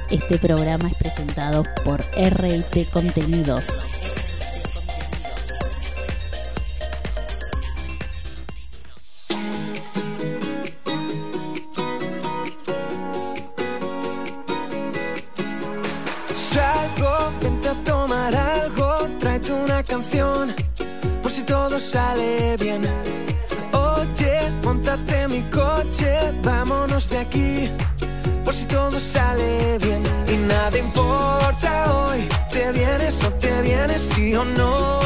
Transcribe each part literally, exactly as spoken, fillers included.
Este programa es presentado por R I T Contenidos. Salgo, vente a tomar algo, tráete una canción, por si todo sale bien. Oye, móntate en mi coche, vámonos de aquí, por si todo sale bien. Y nada importa hoy, te vienes o te vienes, sí o no.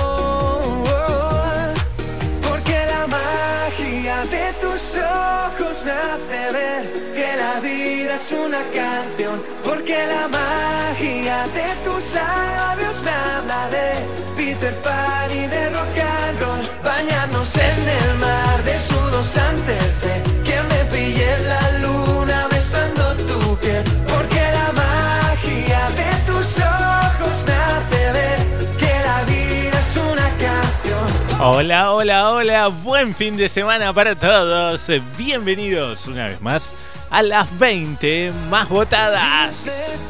Porque la magia de tus ojos me hace ver que la vida es una canción. Porque la magia de tus labios me habla de Peter Pan y de rock and roll. Bañarnos en el mar desnudos antes de que me pille la luna besando tu piel. Porque la magia de tus ojos me hace ver que la vida es una canción. Hola, hola, hola, buen fin de semana para todos. Bienvenidos una vez más a las veinte más votadas.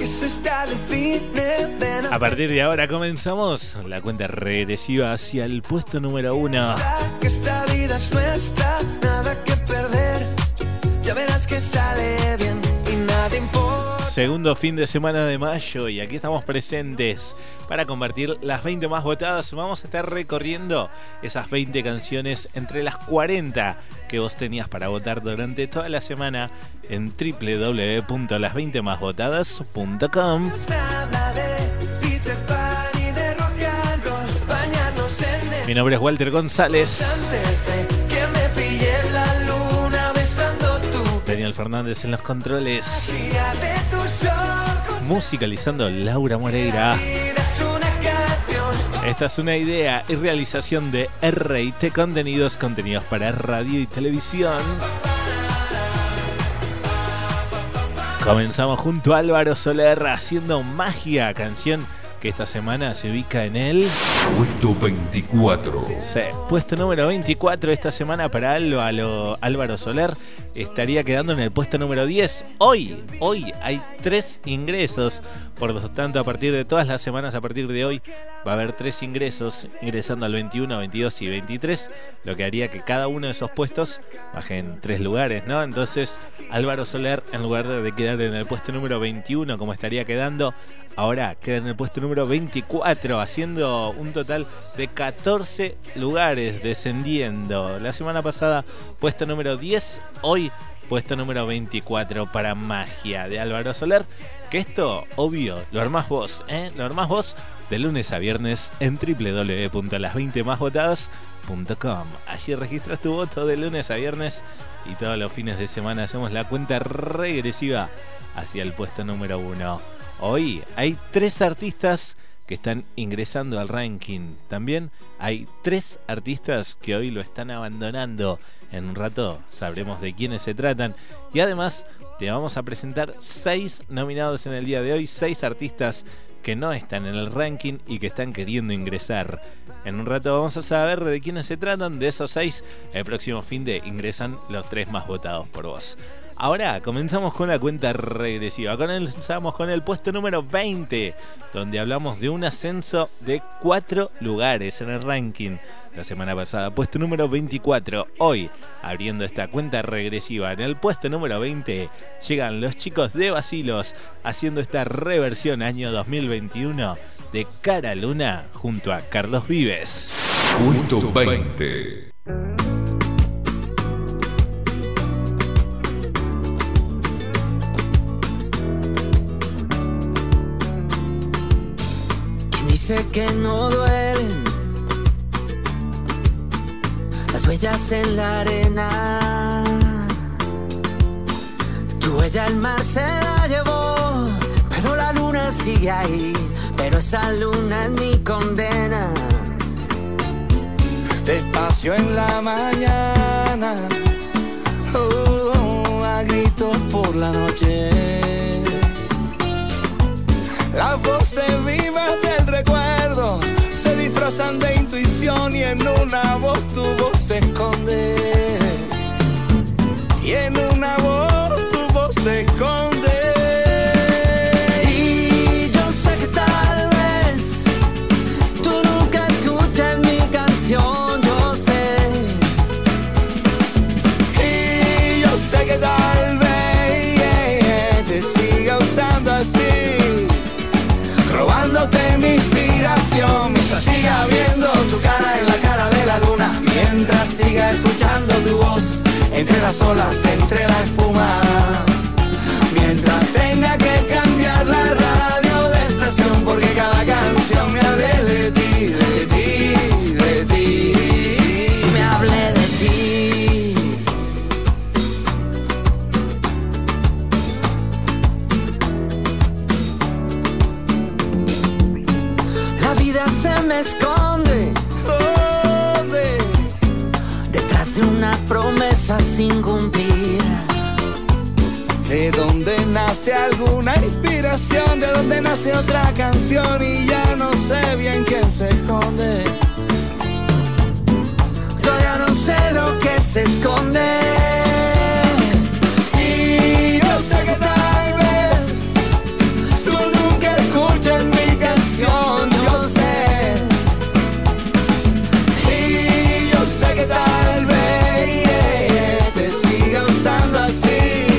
A partir de ahora comenzamos la cuenta regresiva hacia el puesto número uno. Que esta vida es nuestra, nada que perder. Ya verás que sale bien y nada importa. Segundo fin de semana de mayo y aquí estamos presentes para compartir las veinte más votadas. Vamos a estar recorriendo esas veinte canciones entre las cuarenta que vos tenías para votar durante toda la semana en doble u doble u doble u punto las veinte más votadas punto com. Mi nombre es Walter González. Daniel Fernández en los controles. Musicalizando Laura Moreira. Esta es una idea y realización de R I T Contenidos, contenidos para radio y televisión. Comenzamos junto a Álvaro Soler haciendo Magia, canción que esta semana se ubica en el puesto veinticuatro. Sí, puesto número veinticuatro esta semana para Álvaro, Álvaro Soler. Estaría quedando en el puesto número diez. Hoy, hoy hay tres ingresos. Por lo tanto, a partir de todas las semanas, a partir de hoy, va a haber tres ingresos, ingresando al veintiuno, veintidós y veintitrés, lo que haría que cada uno de esos puestos bajen tres lugares, ¿no? Entonces, Álvaro Soler, en lugar de quedar en el puesto número veintiuno, como estaría quedando, ahora queda en el puesto número veinticuatro, haciendo un total de catorce lugares, descendiendo. La semana pasada, puesto número diez, hoy puesto número veinticuatro para Magia de Álvaro Soler. Que esto, obvio, lo armás vos, ¿eh? Lo armás vos de lunes a viernes en doble u doble u doble u punto las veinte más votadas punto com. Allí registras tu voto de lunes a viernes y todos los fines de semana hacemos la cuenta regresiva hacia el puesto número uno. Hoy hay tres artistas que están ingresando al ranking. También hay tres artistas que hoy lo están abandonando. En un rato sabremos de quiénes se tratan. Y además te vamos a presentar seis nominados en el día de hoy. Seis artistas que no están en el ranking y que están queriendo ingresar. En un rato vamos a saber de quiénes se tratan. De esos seis, el próximo fin de ingresan los tres más votados por vos. Ahora comenzamos con la cuenta regresiva. Comenzamos con el puesto número veinte, donde hablamos de un ascenso de cuatro lugares en el ranking. La semana pasada, puesto número veinticuatro. Hoy, abriendo esta cuenta regresiva, en el puesto número veinte, llegan los chicos de Bacilos haciendo esta reversión año dos mil veintiuno de Cara Luna junto a Carlos Vives. Puesto veinte. Dice que no duelen las huellas en la arena. Tu huella el mar se la llevó, pero la luna sigue ahí. Pero esa luna es mi condena. Despacio en la mañana, oh, a gritos por la noche. Las voces vivas del recuerdo se disfrazan de intuición y en una voz tu voz se esconde. Y en una voz tu voz se esconde. entre las olas, entre la espuma. Mientras tenga que cambiar la radio de estación, porque cada canción me hable de ti, de ti, de ti. Me hable de ti. La vida se me esconde, ¿dónde? Detrás de una promesa sin cumplir. De donde nace alguna inspiración, de donde nace otra canción y ya no sé bien quién se esconde. Yo ya no sé lo que se esconde. Y yo sé que tal vez tú nunca escuches mi canción, yo sé. Y yo sé que tal vez te siga usando así,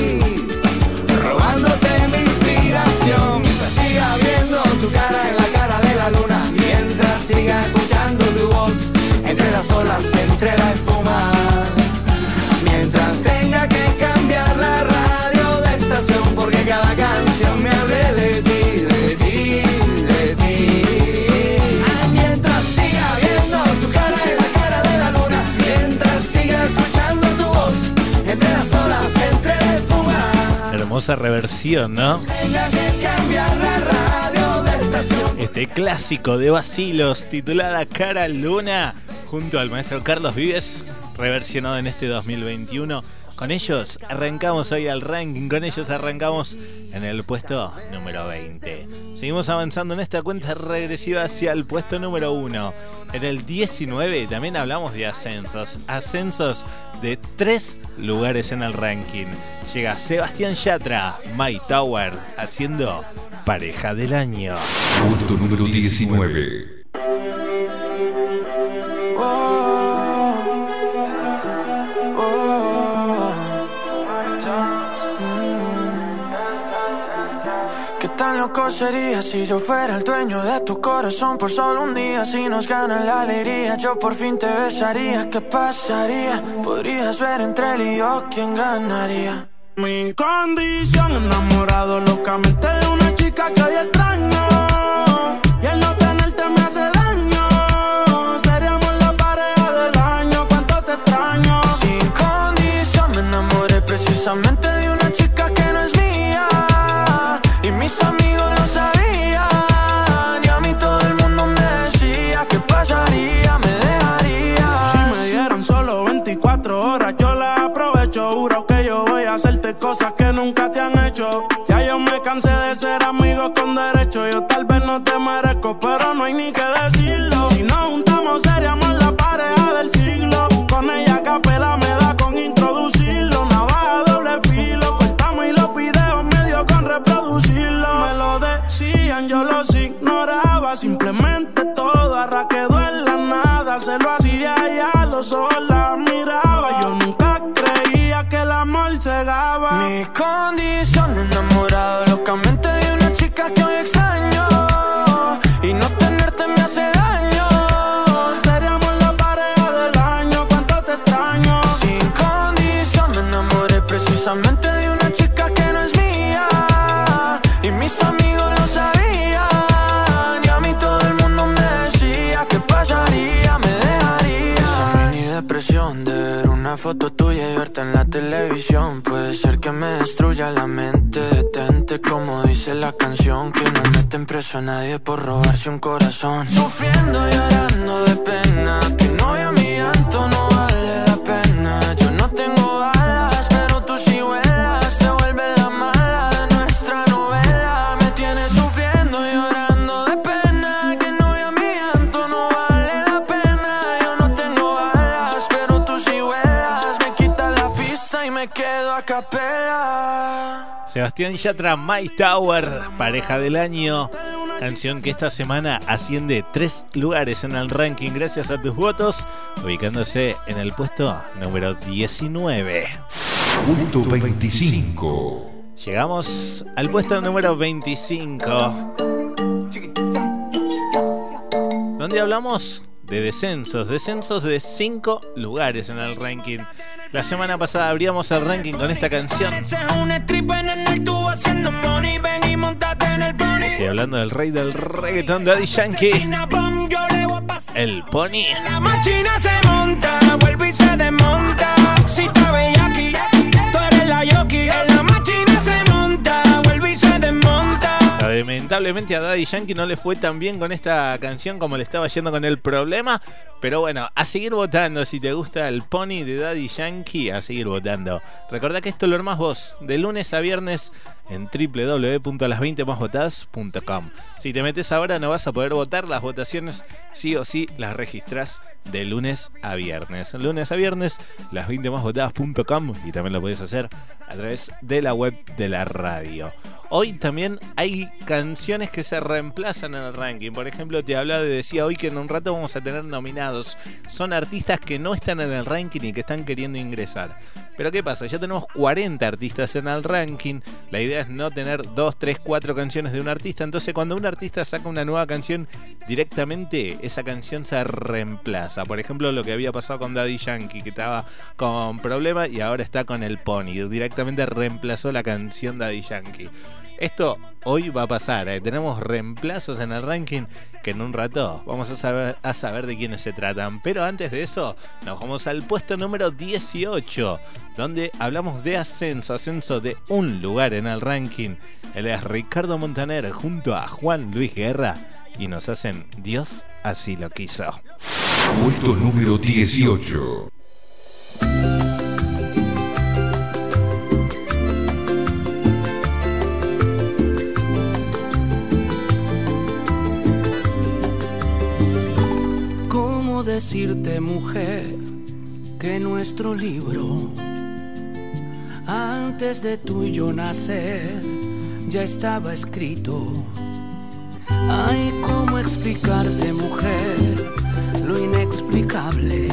mientras siga viendo tu cara en la cara de la luna, mientras siga escuchando tu voz entre las olas, entre la espuma. Mientras tenga que cambiar la radio de estación, porque cada canción me hable de ti, de ti, de ti. Ay, mientras siga viendo tu cara en la cara de la luna, mientras siga escuchando tu voz entre las olas, entre la espuma. Hermosa reversión, ¿no? Tenga que cambiar la radio de estación. Este clásico de Bacilos titulada Cara Luna, junto al maestro Carlos Vives, reversionado en este dos mil veintiuno. Con ellos arrancamos hoy al ranking, con ellos arrancamos en el puesto número veinte. Seguimos avanzando en esta cuenta regresiva hacia el puesto número uno. En el diecinueve también hablamos de ascensos, ascensos de tres lugares en el ranking. Llega Sebastián Yatra, My Tower, haciendo Pareja del Año. Puesto número diecinueve. Oh, oh, mm. ¿Qué tan loco sería si yo fuera el dueño de tu corazón por solo un día? Si nos gana la alegría, yo por fin te besaría. ¿Qué pasaría? Podrías ver entre él y yo quién ganaría. Mi condición, enamorado locamente de una chica que hoy extraño, y el no tenerte me hace daño. Seríamos la pareja del año, cuánto te extraño. Sin condición me enamoré precisamente de una chica que no es mía, y mis amigos lo sabían, y a mí todo el mundo me decía ¿qué pasaría? Me dejaría. Si me dieran solo veinticuatro horas yo las aprovecho, juro que yo voy a hacerte cosas que nunca te han hecho. Ya yo me cansé de ser amigos con derecho. Yo tal vez no te merezco, pero no hay ni que decirlo. Si nos juntamos seríamos la pareja del siglo. Con ella capela me da con introducirlo. Navaja doble filo, cortamos y los videos medio con reproducirlo. Me lo decían, yo los ignoraba. Simplemente todo arra quedó en la nada. Se lo hacía y a los ojos la miraba. Yo nunca creía que el amor cegaba. Mi condición, enamorado locamente de una chica que hoy extraño, y no tenerte me hace daño. Seríamos la pareja del año, cuánto te extraño. Sin condición me enamoré precisamente de una chica que no es mía, y mis amigos lo sabían, y a mí todo el mundo me decía ¿qué pasaría? Me dejaría. Esa mini depresión de ver una foto tuya y verte en la televisión puede ser que me destruya la mente. Detente, como dice la canción, que no meten preso a nadie por robarse un corazón. Sufriendo, llorando de pena, que no vea mi llanto, no vale la pena. Yo no tengo alas, pero tú sí vuelas. Se vuelve la mala de nuestra novela. Me tienes sufriendo, llorando de pena, que no vea mi llanto, no vale la pena. Yo no tengo alas, pero tú sí vuelas. Me quita la pista y me quedo a capela. Sebastián Yatra, My Tower, Pareja del Año. Canción que esta semana asciende tres lugares en el ranking gracias a tus votos, ubicándose en el puesto número diecinueve. Puesto veinticinco. Llegamos al puesto número veinticinco, donde hablamos de descensos, descensos de cinco lugares en el ranking. La semana pasada abríamos el ranking con esta canción. Estoy hablando del rey del reggaetón, Daddy Yankee. El Pony. La máquina se monta, vuelve y se desmonta. Si te veis aquí, tú eres la yoki. La máquina se monta, vuelve y se desmonta. Lamentablemente a Daddy Yankee no le fue tan bien con esta canción como le estaba yendo con El Problema. Pero bueno, a seguir votando. Si te gusta el Pony de Daddy Yankee, a seguir votando. Recordá que esto lo armás vos de lunes a viernes en doble u doble u doble u punto las veinte más votadas punto com. Si te metes ahora no vas a poder votar. Las votaciones sí o sí las registrás de lunes a viernes. Lunes a viernes, las veinte más votadas punto com. Y también lo podés hacer a través de la web de la radio. Hoy también hay canciones que se reemplazan en el ranking. Por ejemplo, te hablaba de decía hoy que en un rato vamos a tener nominados. Son artistas que no están en el ranking y que están queriendo ingresar. Pero ¿qué pasa? Ya tenemos cuarenta artistas en el ranking. La idea es no tener dos, tres, cuatro canciones de un artista. Entonces cuando un artista saca una nueva canción, directamente esa canción se reemplaza. Por ejemplo, lo que había pasado con Daddy Yankee, que estaba con Problema y ahora está con El Pony. Directamente reemplazó la canción Daddy Yankee. Esto hoy va a pasar, ¿eh? Tenemos reemplazos en el ranking que en un rato vamos a saber, a saber de quiénes se tratan. Pero antes de eso, nos vamos al puesto número dieciocho, donde hablamos de ascenso, ascenso de un lugar en el ranking. Él es Ricardo Montaner junto a Juan Luis Guerra y nos hacen Dios así lo quiso. Puesto número dieciocho. Decirte, mujer, que nuestro libro, antes de tú y yo nacer, ya estaba escrito. Ay, cómo explicarte, mujer, lo inexplicable,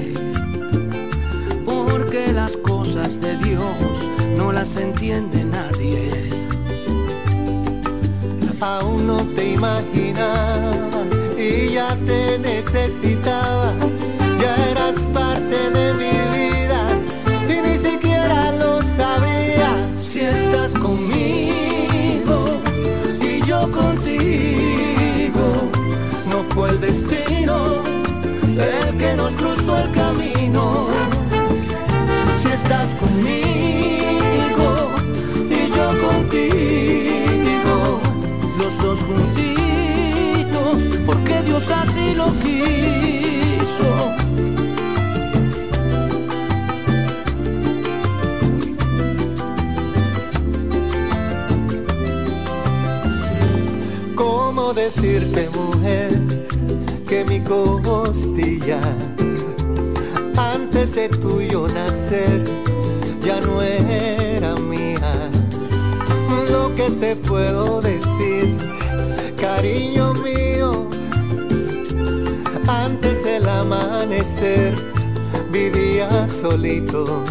porque las cosas de Dios no las entiende nadie. Aún no te imaginaba y ya te necesitaba, ya eras parte de mi vida y ni siquiera lo sabía. Si estás conmigo y yo contigo, no fue el destino el que nos cruzó el camino. Si estás conmigo y yo contigo, los dos juntitos, porque Dios así lo quiso. ¿Cómo decirte, mujer, que mi costilla, antes de tuyo nacer, ya no era mía? Lo que te puedo decir, cariño mío, antes del amanecer vivía solito.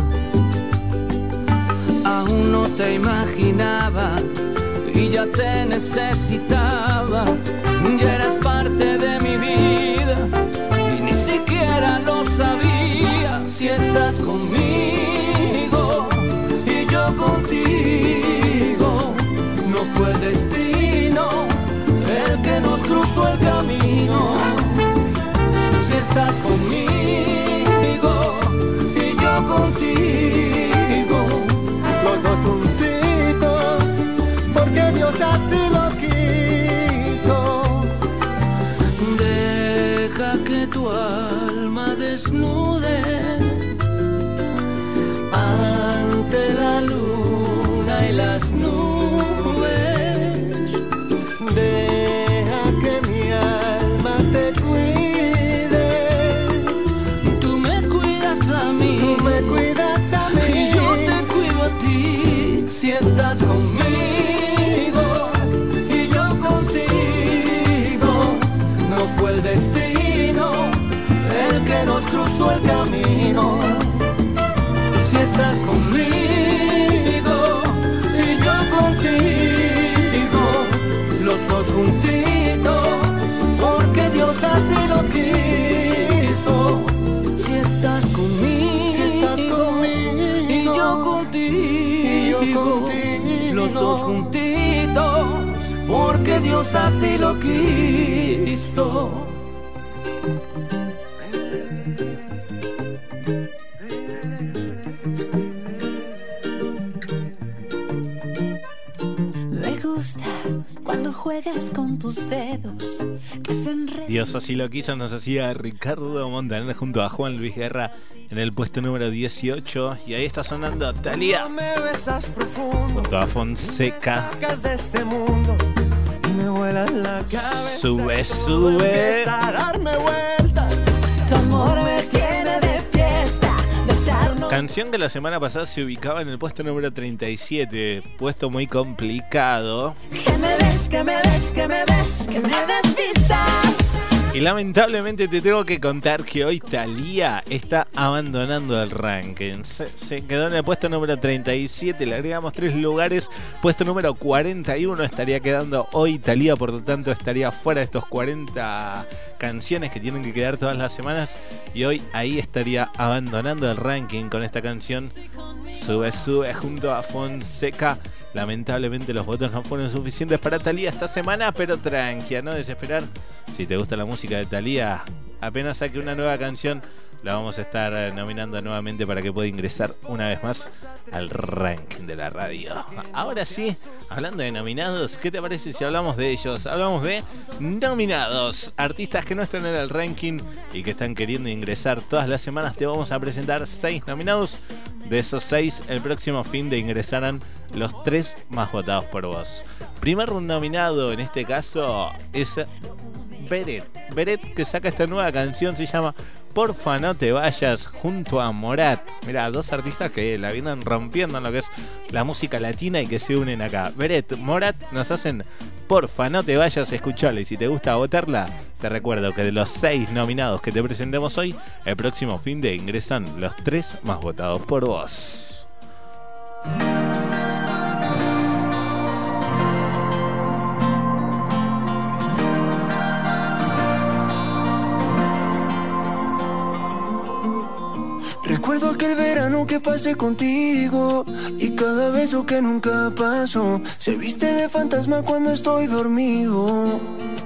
Aún no te imaginaba y ya te necesitaba, ya eras parte de mi vida y ni siquiera lo sabía. Si estás conmigo y yo contigo, no fue el destino el que nos cruzó el camino. Si estás conmigo y yo contigo, los dos juntitos, porque Dios así lo quiso. Deja que tu alma desnude ante la luna y las nubes. Deja que mi alma te cuide. Tú me cuidas a mí, Tú me cuidas a mí y yo te cuido a ti. Si estás conmigo y yo contigo, no fue el destino el que nos cruzó el camino. los dos juntitos, porque Dios así lo quiso. Cuando juegas con tus dedos que se enredan. Dios así lo quiso, nos hacía Ricardo Montaner junto a Juan Luis Guerra en el puesto número dieciocho. Y ahí está sonando Thalía junto a Fonseca. De mundo, me vuela la sube, sube. A darme vueltas. Tu amor me tiene de fiesta. Besarnos. Canción que la semana pasada se ubicaba en el puesto número treinta y siete. Puesto muy complicado. Que me des, que me des, que me des, que me des vistas. Y lamentablemente te tengo que contar que hoy Thalía está abandonando el ranking. Se, se quedó en el puesto número treinta y siete, le agregamos tres lugares. Puesto número cuarenta y uno estaría quedando hoy Thalía, por lo tanto estaría fuera de estos cuarenta canciones que tienen que quedar todas las semanas. Y hoy ahí estaría abandonando el ranking con esta canción. Sube, sube junto a Fonseca. Lamentablemente los votos no fueron suficientes para Thalía esta semana, pero tranqui, a no desesperar. Si te gusta la música de Thalía, apenas saque una nueva canción, la vamos a estar nominando nuevamente para que pueda ingresar una vez más al ranking de la radio. Ahora sí, hablando de nominados, ¿qué te parece si hablamos de ellos? Hablamos de nominados, artistas que no están en el ranking y que están queriendo ingresar todas las semanas. Te vamos a presentar seis nominados. De esos seis, el próximo fin de ingresarán los tres más votados por vos. Primer nominado en este caso es Beret. Beret, que saca esta nueva canción, se llama Porfa no te vayas, junto a Morat. Mirá, dos artistas que la vienen rompiendo en lo que es la música latina y que se unen acá. Beret, Morat nos hacen Porfa no te vayas, escuchala. Y si te gusta votarla, te recuerdo que de los seis nominados que te presentemos hoy, el próximo fin de ingresan los tres más votados por vos. Recuerdo aquel verano que pasé contigo y cada beso que nunca pasó se viste de fantasma cuando estoy dormido.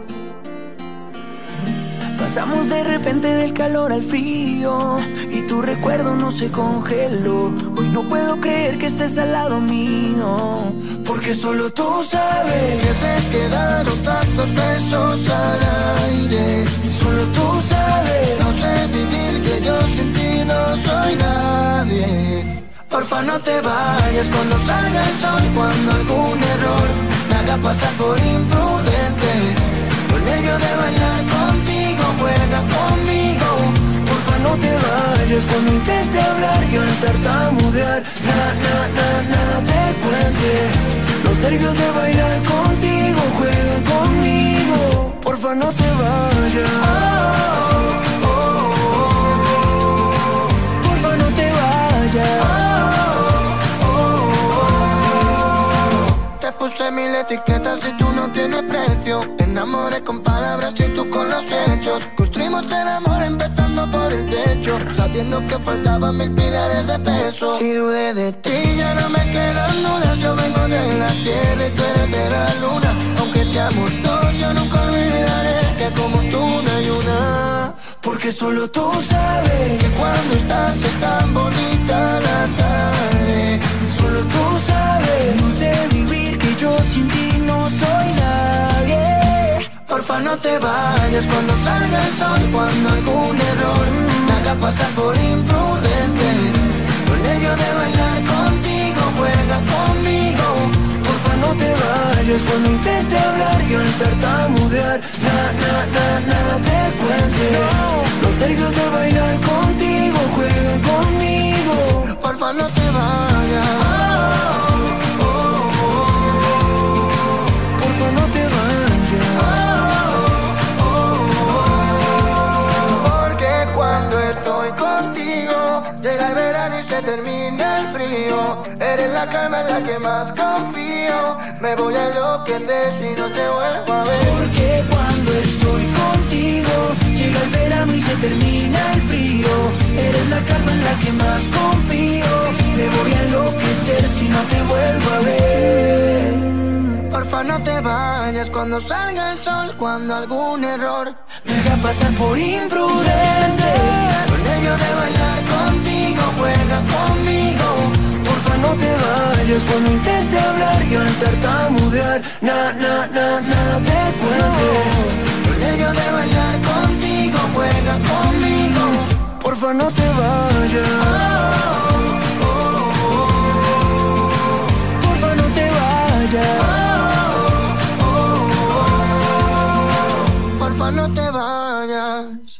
Pasamos de repente del calor al frío y tu recuerdo no se congeló. Hoy no puedo creer que estés al lado mío, porque solo tú sabes Que se quedaron tantos besos al aire. Solo tú sabes. No sé vivir, que yo sin ti no soy nadie. Porfa no te vayas cuando salga el sol, cuando algún error me haga pasar por imprudente. Los nervios de bailar contigo, juega conmigo. Porfa no te vayas cuando intente hablar y al tartamudear nada, nada, nada, nada te cuente. Los nervios de bailar contigo, juega conmigo. Porfa no te vayas. Oh, oh, oh, oh. Porfa no te vayas. Puse mil etiquetas y tú no tienes precio. Te enamoré con palabras y tú con los hechos. Construimos el amor empezando por el techo, sabiendo que faltaban mil pilares de peso. Si dudé de ti ya no me quedan dudas. Yo vengo de la tierra y tú eres de la luna. Aunque seamos dos yo nunca olvidaré que como tú no hay una. Porque solo tú sabes que cuando estás es tan bonita la tarde. Solo tú sabes. No sé vivir, que yo sin ti no soy nadie. Porfa no te vayas cuando salga el sol, cuando algún error me haga pasar por imprudente. Los nervios de bailar contigo, juega conmigo. Porfa no te vayas cuando intente hablar y al tartamudear nada, nada, nada, nada te cuente. No. Los nervios de bailar contigo, juega conmigo. Porfa no te vayas. Oh, oh, oh, oh. Porfa no te vayas. Oh, oh, oh. Porque cuando estoy contigo llega el verano y se termina el frío. Eres la calma en la que más confío. Me voy a enloquecer si no te vuelvo a ver. Porque cuando estoy contigo llega el verano y se termina el frío. Eres la calma en la que más confío. Me que voy a enloquecer si no te vuelvo a ver. Porfa no te vayas cuando salga el sol, cuando algún error me haga pasar por imprudente. Con nervio de bailar contigo, juega conmigo. Porfa no te vayas cuando intente hablar y al tartamudear na, na, na, nada te cuente. Con nervio de bailar contigo, juega conmigo. Porfa no te vayas. Oh, oh, oh. Porfa no te vayas. Porfa no te vayas.